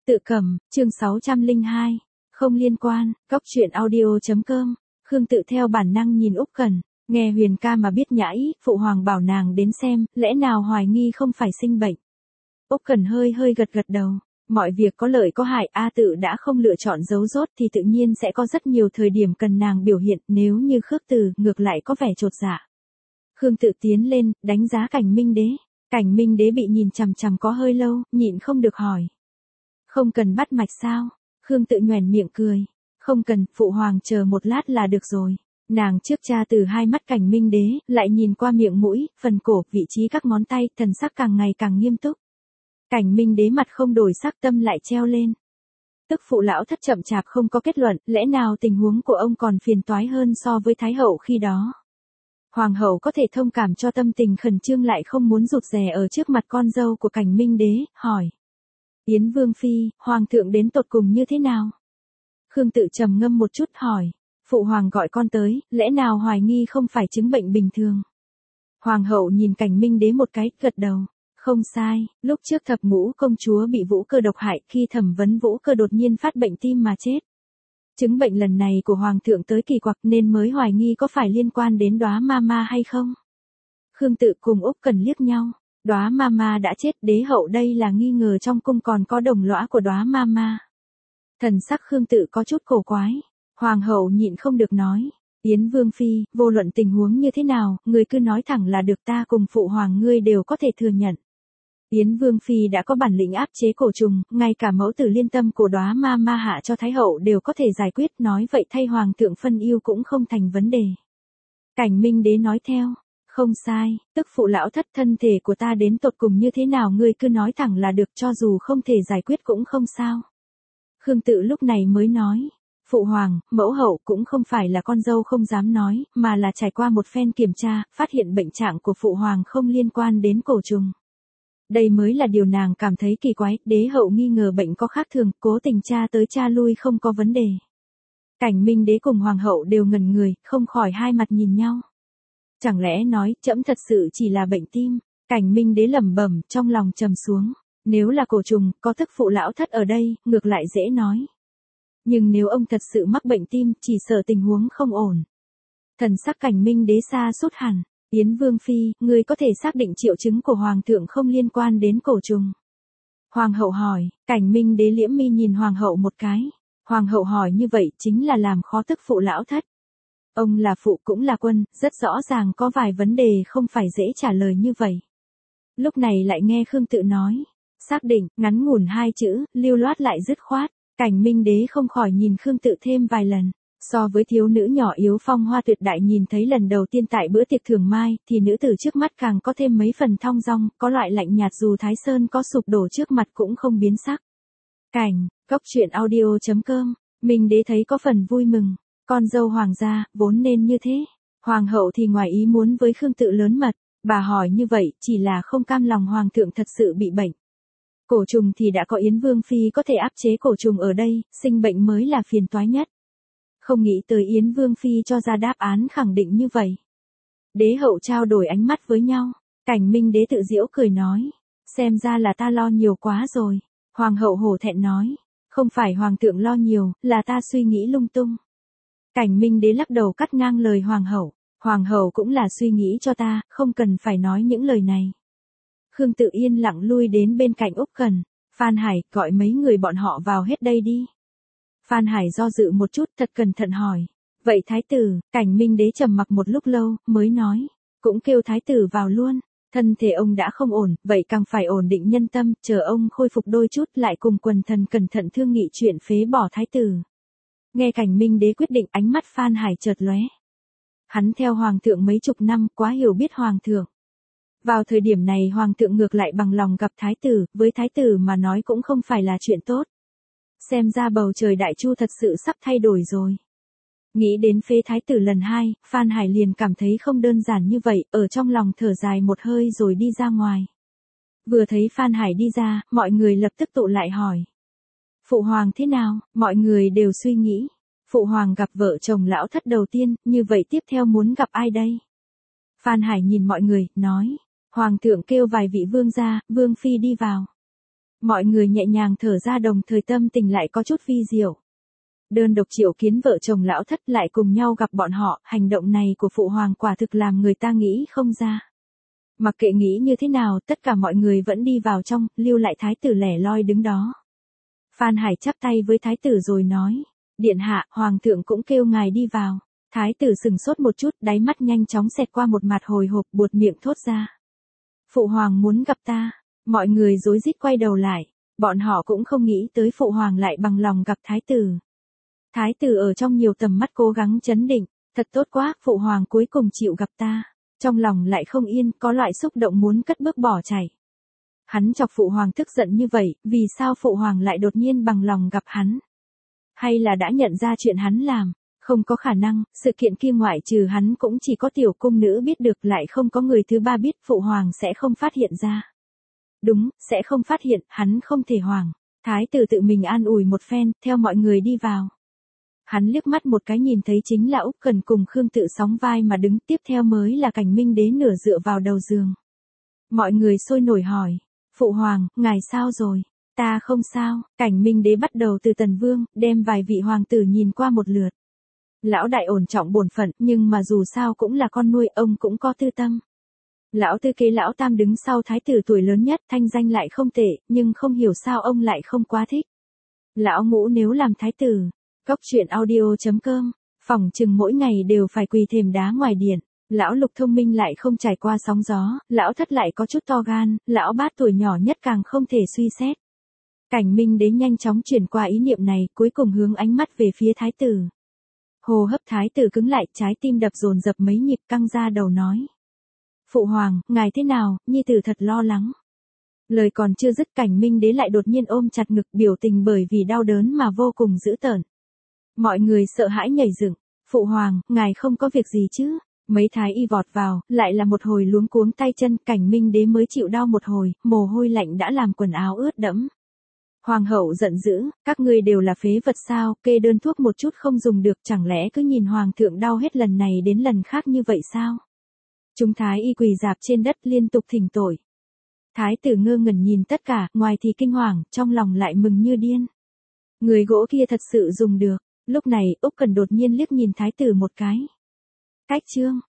Tự cầm, chương 602. Không liên quan, góc chuyện audio.com. Khương Tự theo bản năng nhìn Úc Cẩn, nghe Huyền ca mà biết nhãi, phụ hoàng bảo nàng đến xem, lẽ nào hoài nghi không phải sinh bệnh. Úc Cẩn hơi gật đầu, mọi việc có lợi có hại, A Tự đã không lựa chọn giấu giốt thì tự nhiên sẽ có rất nhiều thời điểm cần nàng biểu hiện, nếu như khước từ, ngược lại có vẻ chột dạ. Khương Tự tiến lên, đánh giá Cảnh Minh Đế. Cảnh Minh Đế bị nhìn chằm chằm có hơi lâu, nhịn không được hỏi. Không cần bắt mạch sao? Khương Tự nhoẻn miệng cười. Không cần, phụ hoàng chờ một lát là được rồi. Nàng trước tra từ hai mắt Cảnh Minh Đế, lại nhìn qua miệng mũi, phần cổ, vị trí các ngón tay, thần sắc càng ngày càng nghiêm túc. Cảnh Minh Đế mặt không đổi sắc, tâm lại treo lên. Tức phụ lão thất chậm chạp không có kết luận, lẽ nào tình huống của ông còn phiền toái hơn so với Thái hậu khi đó. Hoàng hậu có thể thông cảm cho tâm tình khẩn trương lại không muốn rụt rè ở trước mặt con dâu của Cảnh Minh Đế, hỏi. Yến Vương Phi, Hoàng thượng đến tột cùng như thế nào? Khương Tự trầm ngâm một chút hỏi. Phụ hoàng gọi con tới, lẽ nào hoài nghi không phải chứng bệnh bình thường? Hoàng hậu nhìn Cảnh Minh Đế một cái, gật đầu. Không sai, lúc trước Thập Ngũ công chúa bị Vũ Cơ độc hại, khi thẩm vấn Vũ Cơ đột nhiên phát bệnh tim mà chết. Chứng bệnh lần này của Hoàng thượng tới kỳ quặc nên mới hoài nghi có phải liên quan đến Đóa Mama hay không? Khương Tự cùng Úc Cẩn liếc nhau. Đóa Mama đã chết, đế hậu đây là nghi ngờ trong cung còn có đồng lõa của Đóa Mama. Thần sắc Khương Tự có chút cổ quái. Hoàng hậu nhịn không được nói. Yến Vương Phi, vô luận tình huống như thế nào, người cứ nói thẳng là được, ta cùng phụ hoàng ngươi đều có thể thừa nhận. Yến Vương Phi đã có bản lĩnh áp chế cổ trùng, ngay cả mẫu tử liên tâm của Đóa Mama hạ cho Thái hậu đều có thể giải quyết, nói vậy thay hoàng thượng phân ưu cũng không thành vấn đề. Cảnh Minh Đế nói theo. Không sai, tức phụ lão thất, thân thể của ta đến tột cùng như thế nào ngươi cứ nói thẳng là được, cho dù không thể giải quyết cũng không sao. Khương Tự lúc này mới nói. Phụ hoàng, mẫu hậu cũng không phải là con dâu không dám nói, mà là trải qua một phen kiểm tra, phát hiện bệnh trạng của phụ hoàng không liên quan đến cổ trùng. Đây mới là điều nàng cảm thấy kỳ quái, đế hậu nghi ngờ bệnh có khác thường, cố tình tra tới tra lui không có vấn đề. Cảnh Minh Đế cùng hoàng hậu đều ngẩn người, không khỏi hai mặt nhìn nhau. Chẳng lẽ nói, trẫm thật sự chỉ là bệnh tim? Cảnh Minh Đế lẩm bẩm, trong lòng trầm xuống. Nếu là cổ trùng, có thức phụ lão thất ở đây, ngược lại dễ nói. Nhưng nếu ông thật sự mắc bệnh tim, chỉ sợ tình huống không ổn. Thần sắc Cảnh Minh Đế xa sút hẳn. Yến Vương Phi, ngươi có thể xác định triệu chứng của hoàng thượng không liên quan đến cổ trùng. Hoàng hậu hỏi. Cảnh Minh Đế liễm mi nhìn hoàng hậu một cái. Hoàng hậu hỏi như vậy chính là làm khó tức phụ lão thất. Ông là phụ cũng là quân, rất rõ ràng có vài vấn đề không phải dễ trả lời như vậy. Lúc này lại nghe Khương Tự nói. Xác định, ngắn ngủn hai chữ, lưu loát lại dứt khoát. Cảnh Minh Đế không khỏi nhìn Khương Tự thêm vài lần. So với thiếu nữ nhỏ yếu phong hoa tuyệt đại nhìn thấy lần đầu tiên tại bữa tiệc thường mai, thì nữ tử trước mắt càng có thêm mấy phần thong dong, có loại lạnh nhạt dù Thái Sơn có sụp đổ trước mặt cũng không biến sắc. Cảnh, góc chuyện audio.com, Minh Đế thấy có phần vui mừng. Con dâu hoàng gia, vốn nên như thế. Hoàng hậu thì ngoài ý muốn với Khương Tự lớn mật, bà hỏi như vậy, chỉ là không cam lòng hoàng thượng thật sự bị bệnh. Cổ trùng thì đã có Yến Vương Phi có thể áp chế cổ trùng ở đây, sinh bệnh mới là phiền toái nhất. Không nghĩ tới Yến Vương Phi cho ra đáp án khẳng định như vậy. Đế hậu trao đổi ánh mắt với nhau, Cảnh Minh Đế tự giễu cười nói. Xem ra là ta lo nhiều quá rồi. Hoàng hậu hổ thẹn nói. Không phải hoàng thượng lo nhiều, là ta suy nghĩ lung tung. Cảnh Minh Đế lắc đầu cắt ngang lời hoàng hậu. Hoàng hậu cũng là suy nghĩ cho ta, không cần phải nói những lời này. Khương Tự yên lặng lui đến bên cạnh Úc Cẩn. Phan Hải, gọi mấy người bọn họ vào hết đây đi. Phan Hải do dự một chút, thật cẩn thận hỏi. Vậy thái tử? Cảnh Minh Đế trầm mặc một lúc lâu, mới nói. Cũng kêu thái tử vào luôn. Thân thể ông đã không ổn, vậy càng phải ổn định nhân tâm, chờ ông khôi phục đôi chút lại cùng quần thần cẩn thận thương nghị chuyện phế bỏ thái tử. Nghe Cảnh Minh Đế quyết định, ánh mắt Phan Hải chợt lóe. Hắn theo hoàng thượng mấy chục năm, quá hiểu biết hoàng thượng. Vào thời điểm này hoàng thượng ngược lại bằng lòng gặp thái tử, với thái tử mà nói cũng không phải là chuyện tốt. Xem ra bầu trời đại chu thật sự sắp thay đổi rồi. Nghĩ đến phế thái tử lần 2, Phan Hải liền cảm thấy không đơn giản như vậy, ở trong lòng thở dài một hơi rồi đi ra ngoài. Vừa thấy Phan Hải đi ra, mọi người lập tức tụ lại hỏi. Phụ hoàng thế nào? Mọi người đều suy nghĩ. Phụ hoàng gặp vợ chồng lão thất đầu tiên, như vậy tiếp theo muốn gặp ai đây? Phan Hải nhìn mọi người, nói. Hoàng thượng kêu vài vị vương gia, vương phi đi vào. Mọi người nhẹ nhàng thở ra đồng thời tâm tình lại có chút vi diệu. Đơn độc Triệu Kiến vợ chồng lão thất lại cùng nhau gặp bọn họ, hành động này của phụ hoàng quả thực làm người ta nghĩ không ra. Mặc kệ nghĩ như thế nào, tất cả mọi người vẫn đi vào trong, lưu lại thái tử lẻ loi đứng đó. Phan Hải chắp tay với thái tử rồi nói, điện hạ, hoàng thượng cũng kêu ngài đi vào. Thái tử sừng sốt một chút, đáy mắt nhanh chóng xẹt qua một mặt hồi hộp, buột miệng thốt ra. Phụ hoàng muốn gặp ta. Mọi người rối rít quay đầu lại, bọn họ cũng không nghĩ tới phụ hoàng lại bằng lòng gặp thái tử. Thái tử ở trong nhiều tầm mắt cố gắng trấn định, thật tốt quá, phụ hoàng cuối cùng chịu gặp ta. Trong lòng lại không yên, có loại xúc động muốn cất bước bỏ chạy. Hắn chọc phụ hoàng tức giận như vậy, vì sao phụ hoàng lại đột nhiên bằng lòng gặp hắn? Hay là đã nhận ra chuyện hắn làm? Không có khả năng, sự kiện kia ngoại trừ hắn cũng chỉ có tiểu cung nữ biết được, lại không có người thứ ba biết, phụ hoàng sẽ không phát hiện ra. Đúng, sẽ không phát hiện, hắn không thể hoàng. Thái tử tự mình an ủi một phen, theo mọi người đi vào. Hắn liếc mắt một cái nhìn thấy chính là Úc Cần cùng Khương Tự sóng vai mà đứng, tiếp theo mới là Cảnh Minh Đế nửa dựa vào đầu giường. Mọi người sôi nổi hỏi, phụ hoàng, ngài sao rồi? Ta không sao. Cảnh Minh Đế bắt đầu từ Tần Vương, đem vài vị hoàng tử nhìn qua một lượt. Lão đại ổn trọng bổn phận, nhưng mà dù sao cũng là con nuôi, ông cũng có tư tâm. Lão tư kế lão tam đứng sau thái tử tuổi lớn nhất, thanh danh lại không tệ, nhưng không hiểu sao ông lại không quá thích. Lão ngũ nếu làm thái tử, Cốc truyện audio.com, phỏng chừng mỗi ngày đều phải quỳ thềm đá ngoài điện. Lão lục thông minh lại không trải qua sóng gió, lão thất lại có chút to gan, lão bát tuổi nhỏ nhất càng không thể suy xét. Cảnh Minh Đế nhanh chóng chuyển qua ý niệm này, cuối cùng hướng ánh mắt về phía thái tử. Hô hấp thái tử cứng lại, trái tim đập dồn dập mấy nhịp, căng ra đầu nói. Phụ hoàng, ngài thế nào? Nhi tử thật lo lắng. Lời còn chưa dứt, Cảnh Minh Đế lại đột nhiên ôm chặt ngực, biểu tình bởi vì đau đớn mà vô cùng dữ tợn. Mọi người sợ hãi nhảy dựng. Phụ hoàng, ngài không có việc gì chứ? Mấy thái y vọt vào, lại là một hồi luống cuống tay chân, Cảnh Minh Đế mới chịu đau một hồi, mồ hôi lạnh đã làm quần áo ướt đẫm. Hoàng hậu giận dữ, các ngươi đều là phế vật sao, kê đơn thuốc một chút không dùng được, chẳng lẽ cứ nhìn hoàng thượng đau hết lần này đến lần khác như vậy sao? Chúng thái y quỳ rạp trên đất liên tục thỉnh tội. Thái tử ngơ ngẩn nhìn tất cả, ngoài thì kinh hoàng, trong lòng lại mừng như điên. Người gỗ kia thật sự dùng được. Lúc này, Úc Cần đột nhiên liếc nhìn thái tử một cái. Cách chương.